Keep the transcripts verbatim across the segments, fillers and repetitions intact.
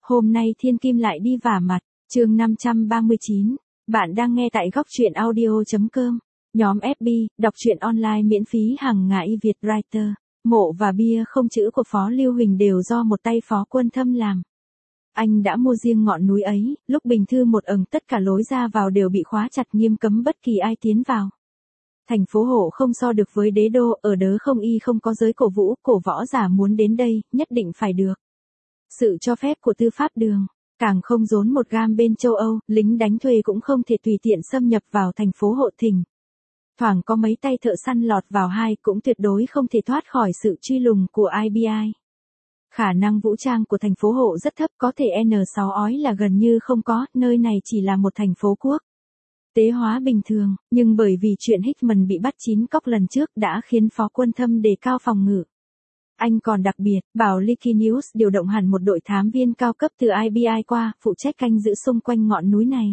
Hôm nay thiên kim lại đi vả mặt, chương năm trăm ba mươi chín. Bạn đang nghe tại góc truyện audio.com. Nhóm ép bê, đọc truyện online miễn phí hàng ngày Việt Writer. Mộ và bia không chữ của Phó Lưu Huỳnh đều do một tay Phó Quân Thâm làm. Anh đã mua riêng ngọn núi ấy, lúc Bình Thư một ầng tất cả lối ra vào đều bị khóa chặt nghiêm cấm bất kỳ ai tiến vào. Thành phố Hộ không so được với đế đô, ở đớ không y không có giới cổ vũ, cổ võ giả muốn đến đây, nhất định phải được sự cho phép của tư pháp đường. Càng không dốn một gam bên châu Âu, lính đánh thuê cũng không thể tùy tiện xâm nhập vào thành phố Hộ Thình. Thoảng có mấy tay thợ săn lọt vào hai cũng tuyệt đối không thể thoát khỏi sự truy lùng của i bê i. Khả năng vũ trang của thành phố Hộ rất thấp, có thể N sáu ói là gần như không có, nơi này chỉ là một thành phố quốc tế hóa bình thường, nhưng bởi vì chuyện Hickman bị bắt chín cóc lần trước đã khiến Phó Quân Thâm đề cao phòng ngự. Anh còn đặc biệt, bảo Leaky News điều động hẳn một đội thám viên cao cấp từ i bê i qua, phụ trách canh giữ xung quanh ngọn núi này.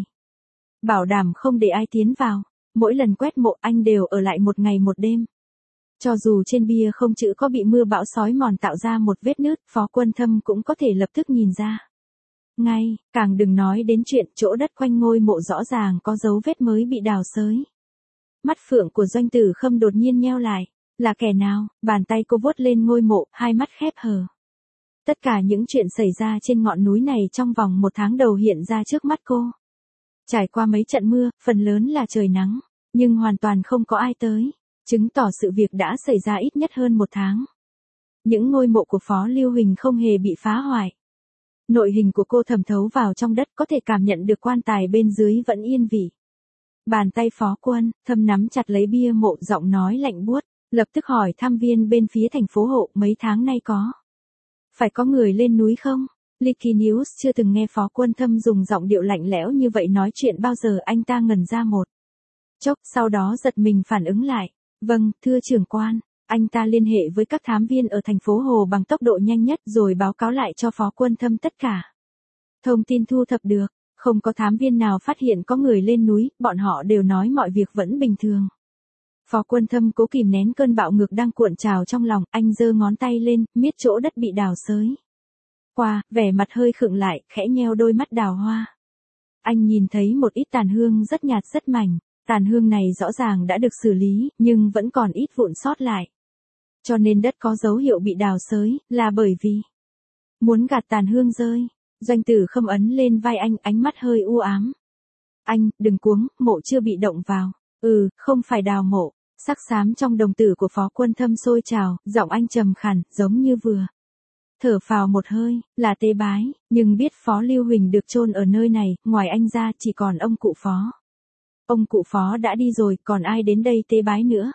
Bảo đảm không để ai tiến vào, mỗi lần quét mộ anh đều ở lại một ngày một đêm. Cho dù trên bia không chữ có bị mưa bão sói mòn tạo ra một vết nứt, Phó Quân Thâm cũng có thể lập tức nhìn ra ngay, càng đừng nói đến chuyện chỗ đất quanh ngôi mộ rõ ràng có dấu vết mới bị đào xới. Mắt phượng của Doanh Tử Khâm đột nhiên nheo lại. Là kẻ nào? Bàn tay cô vuốt lên ngôi mộ, hai mắt khép hờ. Tất cả những chuyện xảy ra trên ngọn núi này trong vòng một tháng đầu hiện ra trước mắt cô. Trải qua mấy trận mưa, phần lớn là trời nắng, nhưng hoàn toàn không có ai tới, chứng tỏ sự việc đã xảy ra ít nhất hơn một tháng. Những ngôi mộ của Phó Lưu Huỳnh không hề bị phá hoại. Nội hình của cô thẩm thấu vào trong đất, có thể cảm nhận được quan tài bên dưới vẫn yên vị. Bàn tay Phó Quân Thâm nắm chặt lấy bia mộ, giọng nói lạnh buốt. Lập tức hỏi thăm viên bên phía thành phố Hộ, mấy tháng nay có phải có người lên núi không? Leaky News chưa từng nghe Phó Quân Thâm dùng giọng điệu lạnh lẽo như vậy nói chuyện bao giờ. Anh ta ngẩn ra một chốc, sau đó giật mình phản ứng lại. Vâng, thưa trưởng quan. Anh ta liên hệ với các thám viên ở thành phố Hồ bằng tốc độ nhanh nhất rồi báo cáo lại cho Phó Quân Thâm tất cả thông tin thu thập được. Không có thám viên nào phát hiện có người lên núi, bọn họ đều nói mọi việc vẫn bình thường. Phó Quân Thâm cố kìm nén cơn bạo ngược đang cuộn trào trong lòng, anh giơ ngón tay lên, miết chỗ đất bị đào xới qua, vẻ mặt hơi khựng lại, khẽ nheo đôi mắt đào hoa. Anh nhìn thấy một ít tàn hương rất nhạt rất mảnh, tàn hương này rõ ràng đã được xử lý, nhưng vẫn còn ít vụn sót lại. Cho nên đất có dấu hiệu bị đào xới, là bởi vì muốn gạt tàn hương rơi. Doanh Tử Khâm ấn lên vai anh, ánh mắt hơi u ám. Anh, đừng cuống, mộ chưa bị động vào. Ừ, không phải đào mộ. Sắc xám trong đồng tử của Phó Quân Thâm sôi trào, giọng anh trầm khàn, giống như vừa thở phào một hơi, là tế bái, nhưng biết Phó Lưu Huỳnh được chôn ở nơi này, ngoài anh ra chỉ còn ông cụ Phó. Ông cụ Phó đã đi rồi, còn ai đến đây tế bái nữa?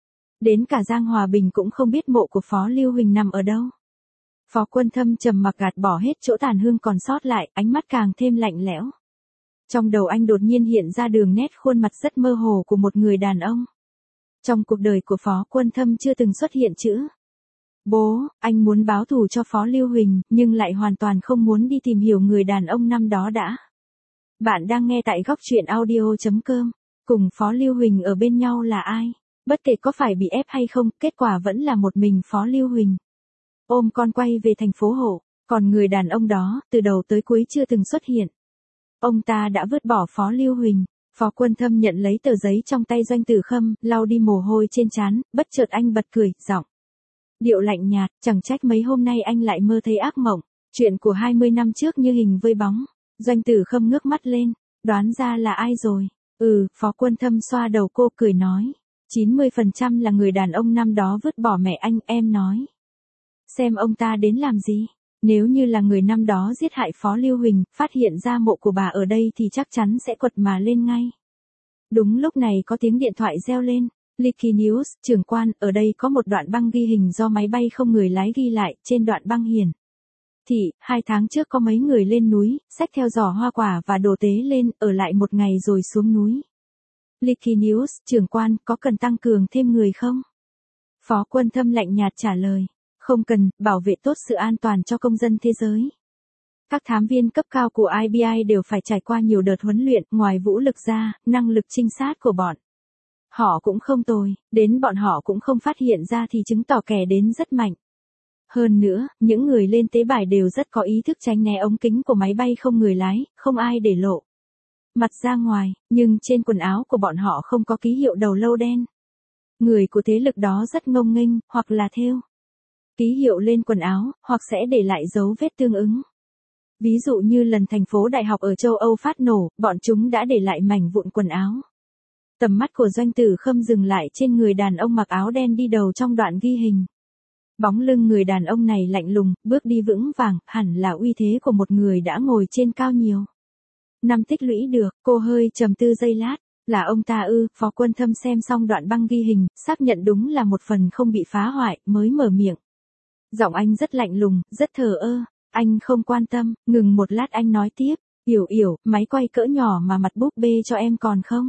Đến cả Giang Hòa Bình cũng không biết mộ của Phó Lưu Huỳnh nằm ở đâu. Phó Quân Thâm trầm mặc gạt bỏ hết chỗ tàn hương còn sót lại, ánh mắt càng thêm lạnh lẽo. Trong đầu anh đột nhiên hiện ra đường nét khuôn mặt rất mơ hồ của một người đàn ông. Trong cuộc đời của Phó Quân Thâm chưa từng xuất hiện chữ bố. Anh muốn báo thù cho Phó Lưu Huỳnh, nhưng lại hoàn toàn không muốn đi tìm hiểu người đàn ông năm đó đã. Bạn đang nghe tại góc truyện audio.com. Cùng Phó Lưu Huỳnh ở bên nhau là ai? Bất kể có phải bị ép hay không, kết quả vẫn là một mình Phó Lưu Huỳnh ôm con quay về thành phố Hộ. Còn người đàn ông đó, từ đầu tới cuối chưa từng xuất hiện. Ông ta đã vứt bỏ Phó Lưu Huỳnh. Phó Quân Thâm nhận lấy tờ giấy trong tay Doanh Tử Khâm, lau đi mồ hôi trên trán, bất chợt anh bật cười, giọng điệu lạnh nhạt, chẳng trách mấy hôm nay anh lại mơ thấy ác mộng, chuyện của hai mươi năm trước như hình với bóng. Doanh Tử Khâm ngước mắt lên, đoán ra là ai rồi? Ừ, Phó Quân Thâm xoa đầu cô cười nói, chín mươi phần trăm là người đàn ông năm đó vứt bỏ mẹ anh. Em nói xem ông ta đến làm gì? Nếu như là người năm đó giết hại Phó Lưu Huỳnh, phát hiện ra mộ của bà ở đây thì chắc chắn sẽ quật mà lên ngay. Đúng lúc này có tiếng điện thoại reo lên. Leaky News, trưởng quan, ở đây có một đoạn băng ghi hình do máy bay không người lái ghi lại, trên đoạn băng hiển thị, hai tháng trước có mấy người lên núi, xách theo giỏ hoa quả và đồ tế lên, ở lại một ngày rồi xuống núi. Leaky News, trưởng quan, có cần tăng cường thêm người không? Phó Quân Thâm lạnh nhạt trả lời. Không cần, bảo vệ tốt sự an toàn cho công dân thế giới. Các thám viên cấp cao của i bê i đều phải trải qua nhiều đợt huấn luyện, ngoài vũ lực ra, năng lực trinh sát của bọn họ cũng không tồi, đến bọn họ cũng không phát hiện ra thì chứng tỏ kẻ đến rất mạnh. Hơn nữa, những người lên tế bài đều rất có ý thức tránh né ống kính của máy bay không người lái, không ai để lộ mặt ra ngoài, nhưng trên quần áo của bọn họ không có ký hiệu đầu lâu đen. Người của thế lực đó rất ngông nghênh, hoặc là thêu ký hiệu lên quần áo, hoặc sẽ để lại dấu vết tương ứng. Ví dụ như lần thành phố đại học ở châu Âu phát nổ, bọn chúng đã để lại mảnh vụn quần áo. Tầm mắt của Doanh Tử Khâm dừng lại trên người đàn ông mặc áo đen đi đầu trong đoạn ghi hình. Bóng lưng người đàn ông này lạnh lùng, bước đi vững vàng, hẳn là uy thế của một người đã ngồi trên cao nhiều năm tích lũy được. Cô hơi trầm tư giây lát, là ông ta ư? Phó Quân Thâm xem xong đoạn băng ghi hình, xác nhận đúng là một phần không bị phá hoại, mới mở miệng. Giọng anh rất lạnh lùng, rất thờ ơ. Anh không quan tâm, ngừng một lát anh nói tiếp, Yểu Yểu, máy quay cỡ nhỏ mà mặt búp bê cho em còn không?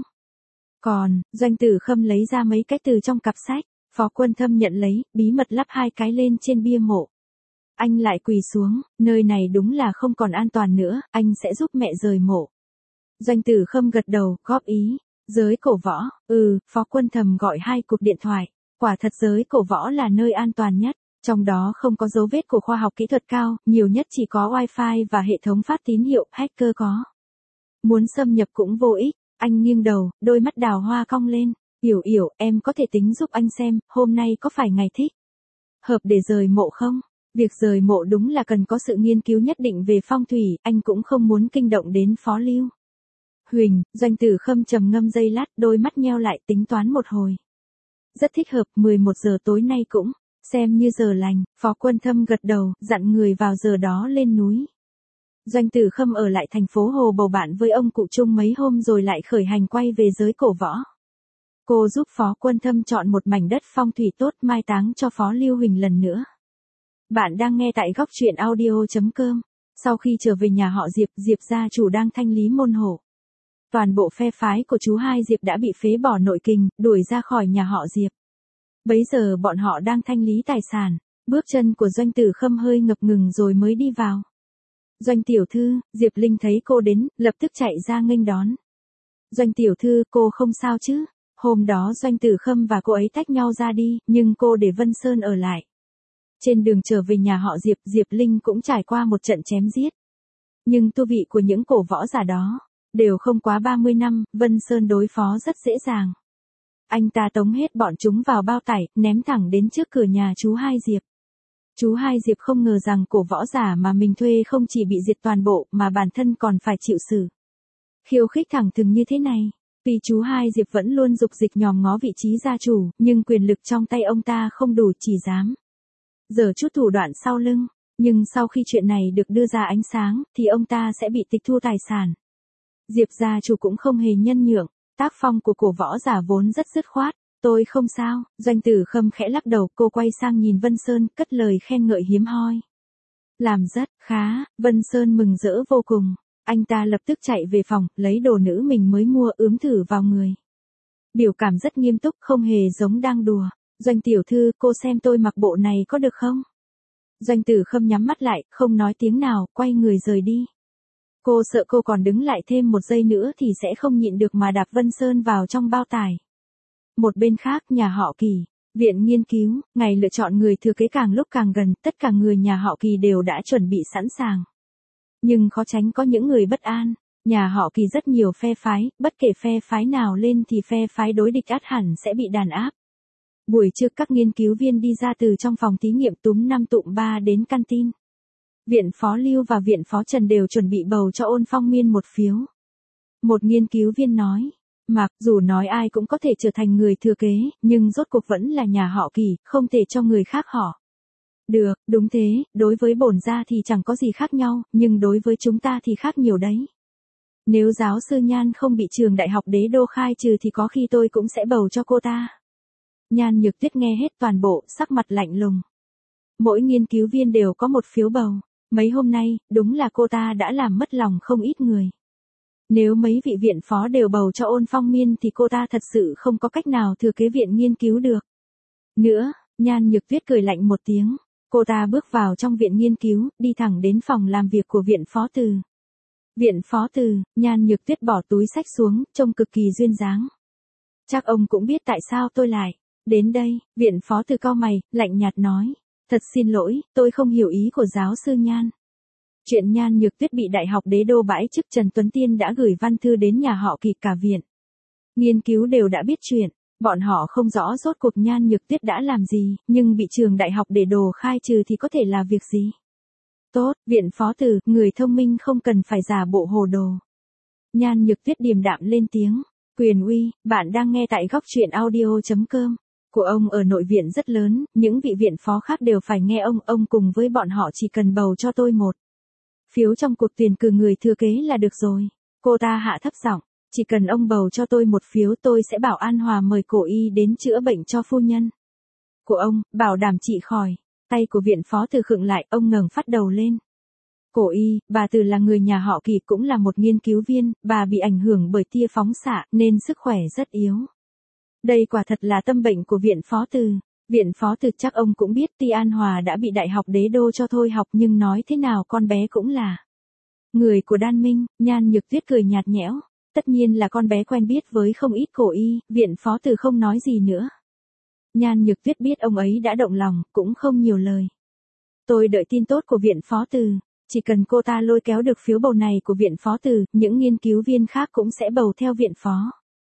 Còn. Doanh Tử Khâm lấy ra mấy cái từ trong cặp sách. Phó Quân Thâm nhận lấy, bí mật lắp hai cái lên trên bia mộ. Anh lại quỳ xuống, nơi này đúng là không còn an toàn nữa, anh sẽ giúp mẹ rời mộ. Doanh Tử Khâm gật đầu, góp ý. Giới cổ võ, ừ, Phó Quân Thâm gọi hai cuộc điện thoại. Quả thật giới cổ võ là nơi an toàn nhất. Trong đó không có dấu vết của khoa học kỹ thuật cao, nhiều nhất chỉ có wifi và hệ thống phát tín hiệu, hacker có. Muốn xâm nhập cũng vô ích. Anh nghiêng đầu, đôi mắt đào hoa cong lên. Yểu Yểu, em có thể tính giúp anh xem, hôm nay có phải ngày thích hợp để rời mộ không? Việc rời mộ đúng là cần có sự nghiên cứu nhất định về phong thủy, anh cũng không muốn kinh động đến Phó Lưu Huỳnh. Doanh Tử Khâm trầm ngâm giây lát, đôi mắt nheo lại tính toán một hồi. Rất thích hợp, mười một giờ tối nay cũng xem như giờ lành. Phó Quân Thâm gật đầu, dặn người vào giờ đó lên núi. Doanh Tử Khâm ở lại thành phố Hồ bầu bạn với ông cụ Trung mấy hôm rồi lại khởi hành quay về giới cổ võ. Cô giúp Phó Quân Thâm chọn một mảnh đất phong thủy tốt mai táng cho Phó Lưu Huỳnh lần nữa. Bạn đang nghe tại góc truyện audio chấm com. Sau khi trở về nhà họ Diệp, Diệp gia chủ đang thanh lý môn hộ. Toàn bộ phe phái của chú hai Diệp đã bị phế bỏ nội kình, đuổi ra khỏi nhà họ Diệp. Bấy giờ bọn họ đang thanh lý tài sản. Bước chân của Doanh Tử Khâm hơi ngập ngừng rồi mới đi vào. Doanh tiểu thư. Diệp Linh thấy cô đến, lập tức chạy ra nghênh đón. Doanh tiểu thư, cô không sao chứ? Hôm đó Doanh Tử Khâm và cô ấy tách nhau ra đi, nhưng cô để Vân Sơn ở lại. Trên đường trở về nhà họ Diệp, Diệp Linh cũng trải qua một trận chém giết. Nhưng tu vị của những cổ võ giả đó đều không quá ba mươi năm, Vân Sơn đối phó rất dễ dàng. Anh ta tống hết bọn chúng vào bao tải, ném thẳng đến trước cửa nhà chú hai Diệp. Chú hai Diệp không ngờ rằng cổ võ giả mà mình thuê không chỉ bị diệt toàn bộ mà bản thân còn phải chịu xử khiêu khích thẳng thừng như thế này. Vì chú hai Diệp vẫn luôn dục dịch nhòm ngó vị trí gia chủ, nhưng quyền lực trong tay ông ta không đủ, chỉ dám giở chút thủ đoạn sau lưng. Nhưng sau khi chuyện này được đưa ra ánh sáng, thì ông ta sẽ bị tịch thu tài sản. Diệp gia chủ cũng không hề nhân nhượng, tác phong của cổ võ giả vốn rất dứt khoát. Tôi không sao. Doanh Tử Khâm khẽ lắc đầu, cô quay sang nhìn Vân Sơn, cất lời khen ngợi hiếm hoi. Làm rất khá. Vân Sơn mừng rỡ vô cùng. Anh ta lập tức chạy về phòng, lấy đồ nữ mình mới mua ướm thử vào người. Biểu cảm rất nghiêm túc, không hề giống đang đùa. Doanh tiểu thư, cô xem tôi mặc bộ này có được không? Doanh Tử Khâm nhắm mắt lại, không nói tiếng nào, quay người rời đi. Cô sợ cô còn đứng lại thêm một giây nữa thì sẽ không nhịn được mà đạp Vân Sơn vào trong bao tải. Một bên khác, nhà họ Kỳ, viện nghiên cứu, ngày lựa chọn người thừa kế càng lúc càng gần, tất cả người nhà họ Kỳ đều đã chuẩn bị sẵn sàng. Nhưng khó tránh có những người bất an. Nhà họ Kỳ rất nhiều phe phái, bất kể phe phái nào lên thì phe phái đối địch ắt hẳn sẽ bị đàn áp. Buổi trưa các nghiên cứu viên đi ra từ trong phòng thí nghiệm túm năm tụm ba đến canteen. Viện Phó Lưu và Viện Phó Trần đều chuẩn bị bầu cho Ôn Phong Miên một phiếu. Một nghiên cứu viên nói, mặc dù nói ai cũng có thể trở thành người thừa kế, nhưng rốt cuộc vẫn là nhà họ Kỳ, không thể cho người khác họ. Được, đúng thế, đối với bổn gia thì chẳng có gì khác nhau, nhưng đối với chúng ta thì khác nhiều đấy. Nếu giáo sư Nhan không bị trường đại học Đế Đô khai trừ thì có khi tôi cũng sẽ bầu cho cô ta. Nhan Nhược Tuyết nghe hết toàn bộ, sắc mặt lạnh lùng. Mỗi nghiên cứu viên đều có một phiếu bầu. Mấy hôm nay, đúng là cô ta đã làm mất lòng không ít người. Nếu mấy vị viện phó đều bầu cho Ôn Phong Miên thì cô ta thật sự không có cách nào thừa kế viện nghiên cứu được. Nữa, Nhan Nhược Tuyết cười lạnh một tiếng. Cô ta bước vào trong viện nghiên cứu, đi thẳng đến phòng làm việc của viện phó Từ. Viện phó Từ, Nhan Nhược Tuyết bỏ túi sách xuống, trông cực kỳ duyên dáng. Chắc ông cũng biết tại sao tôi lại đến đây. Viện phó Từ cau mày, lạnh nhạt nói. Thật xin lỗi, tôi không hiểu ý của giáo sư Nhan. Chuyện Nhan Nhược Tuyết bị Đại học Đế Đô bãi chức, Trần Tuấn Tiên đã gửi văn thư đến nhà họ Kỳ cả viện. Nghiên cứu đều đã biết chuyện, bọn họ không rõ rốt cuộc Nhan Nhược Tuyết đã làm gì, nhưng bị trường Đại học Để Đồ khai trừ thì có thể là việc gì? Tốt, viện phó từ, người thông minh không cần phải giả bộ hồ đồ. Nhan Nhược Tuyết điềm đạm lên tiếng. Quyền uy, bạn đang nghe tại góc truyện audio.com. Của ông ở nội viện rất lớn, những vị viện phó khác đều phải nghe ông, ông cùng với bọn họ chỉ cần bầu cho tôi một phiếu trong cuộc tuyển cử người thừa kế là được rồi. Cô ta hạ thấp giọng, chỉ cần ông bầu cho tôi một phiếu tôi sẽ bảo An Hòa mời cổ y đến chữa bệnh cho phu nhân của ông, bảo đảm trị khỏi. Tay của viện phó từ khựng lại, ông ngẩng phát đầu lên. Cổ y, bà Từ là người nhà họ Kỳ, cũng là một nghiên cứu viên, bà bị ảnh hưởng bởi tia phóng xạ nên sức khỏe rất yếu. Đây quả thật là tâm bệnh của viện phó từ. Viện phó từ chắc ông cũng biết Ti An Hòa đã bị Đại học Đế Đô cho thôi học, nhưng nói thế nào con bé cũng là người của Đan Minh. Nhan Nhược Tuyết cười nhạt nhẽo. Tất nhiên là con bé quen biết với không ít cổ y, viện phó từ không nói gì nữa. Nhan Nhược Tuyết biết ông ấy đã động lòng, cũng không nhiều lời. Tôi đợi tin tốt của viện phó từ. Chỉ cần cô ta lôi kéo được phiếu bầu này của viện phó từ, những nghiên cứu viên khác cũng sẽ bầu theo viện phó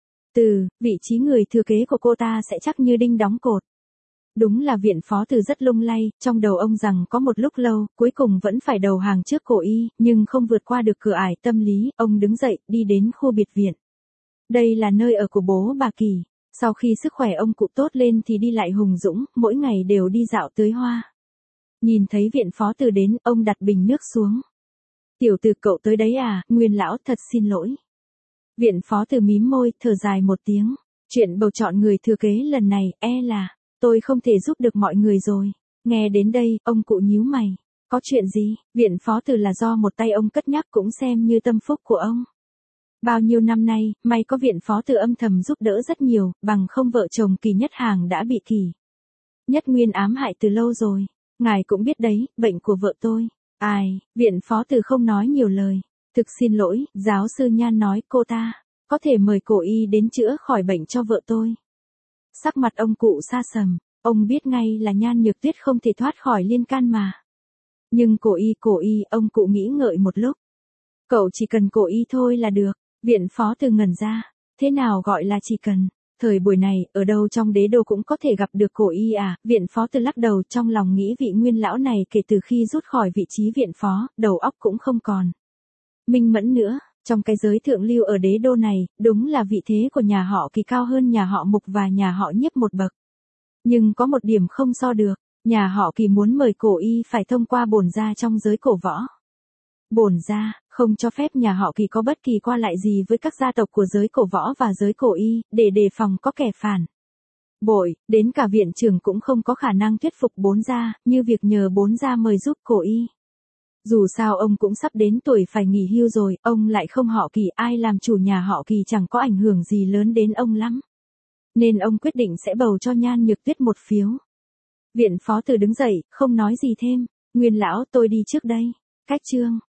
từ, vị trí người thừa kế của cô ta sẽ chắc như đinh đóng cột. Đúng là viện phó từ rất lung lay, trong đầu ông rằng có một lúc lâu, cuối cùng vẫn phải đầu hàng trước cổ y, nhưng không vượt qua được cửa ải tâm lý, ông đứng dậy, đi đến khu biệt viện. Đây là nơi ở của bố bà Kỳ. Sau khi sức khỏe ông cụ tốt lên thì đi lại hùng dũng, mỗi ngày đều đi dạo tưới hoa. Nhìn thấy viện phó từ đến, ông đặt bình nước xuống. Tiểu từ cậu tới đấy à, Nguyên lão, thật xin lỗi. Viện phó từ mím môi, thở dài một tiếng. Chuyện bầu chọn người thừa kế lần này, e là tôi không thể giúp được mọi người rồi. Nghe đến đây, ông cụ nhíu mày. Có chuyện gì? Viện phó từ là do một tay ông cất nhắc, cũng xem như tâm phúc của ông. Bao nhiêu năm nay, may có viện phó từ âm thầm giúp đỡ rất nhiều, bằng không vợ chồng Kỳ Nhất Hàng đã bị Kỳ Nhất Nguyên ám hại từ lâu rồi. Ngài cũng biết đấy, bệnh của vợ tôi. Ai, viện phó từ không nói nhiều lời. Thực xin lỗi, giáo sư Nhan nói cô ta có thể mời cổ y đến chữa khỏi bệnh cho vợ tôi. Sắc mặt ông cụ sa sầm, ông biết ngay là Nhan Nhược Tuyết không thể thoát khỏi liên can mà. Nhưng cổ y, cổ y, ông cụ nghĩ ngợi một lúc. Cậu chỉ cần cổ y thôi là được. Viện phó từ ngẩn ra. Thế nào gọi là chỉ cần? Thời buổi này, ở đâu trong Đế Đô cũng có thể gặp được cổ y à? Viện phó từ lắc đầu, trong lòng nghĩ vị Nguyên lão này kể từ khi rút khỏi vị trí viện phó, đầu óc cũng không còn minh mẫn nữa. Trong cái giới thượng lưu ở Đế Đô này, đúng là vị thế của nhà họ Kỳ cao hơn nhà họ Mục và nhà họ Nhiếp một bậc. Nhưng có một điểm không so được, nhà họ Kỳ muốn mời cổ y phải thông qua bổn gia trong giới cổ võ. Bổn gia không cho phép nhà họ Kỳ có bất kỳ qua lại gì với các gia tộc của giới cổ võ và giới cổ y, để đề phòng có kẻ phản bội. Đến cả viện trưởng cũng không có khả năng thuyết phục bốn gia, như việc nhờ bốn gia mời giúp cổ y. Dù sao ông cũng sắp đến tuổi phải nghỉ hưu rồi, ông lại không họ Kỳ, ai làm chủ nhà họ Kỳ chẳng có ảnh hưởng gì lớn đến ông lắm. Nên ông quyết định sẽ bầu cho Nhan Nhược Tuyết một phiếu. Viện phó từ đứng dậy, không nói gì thêm. Nguyên lão, tôi đi trước đây. Cách chương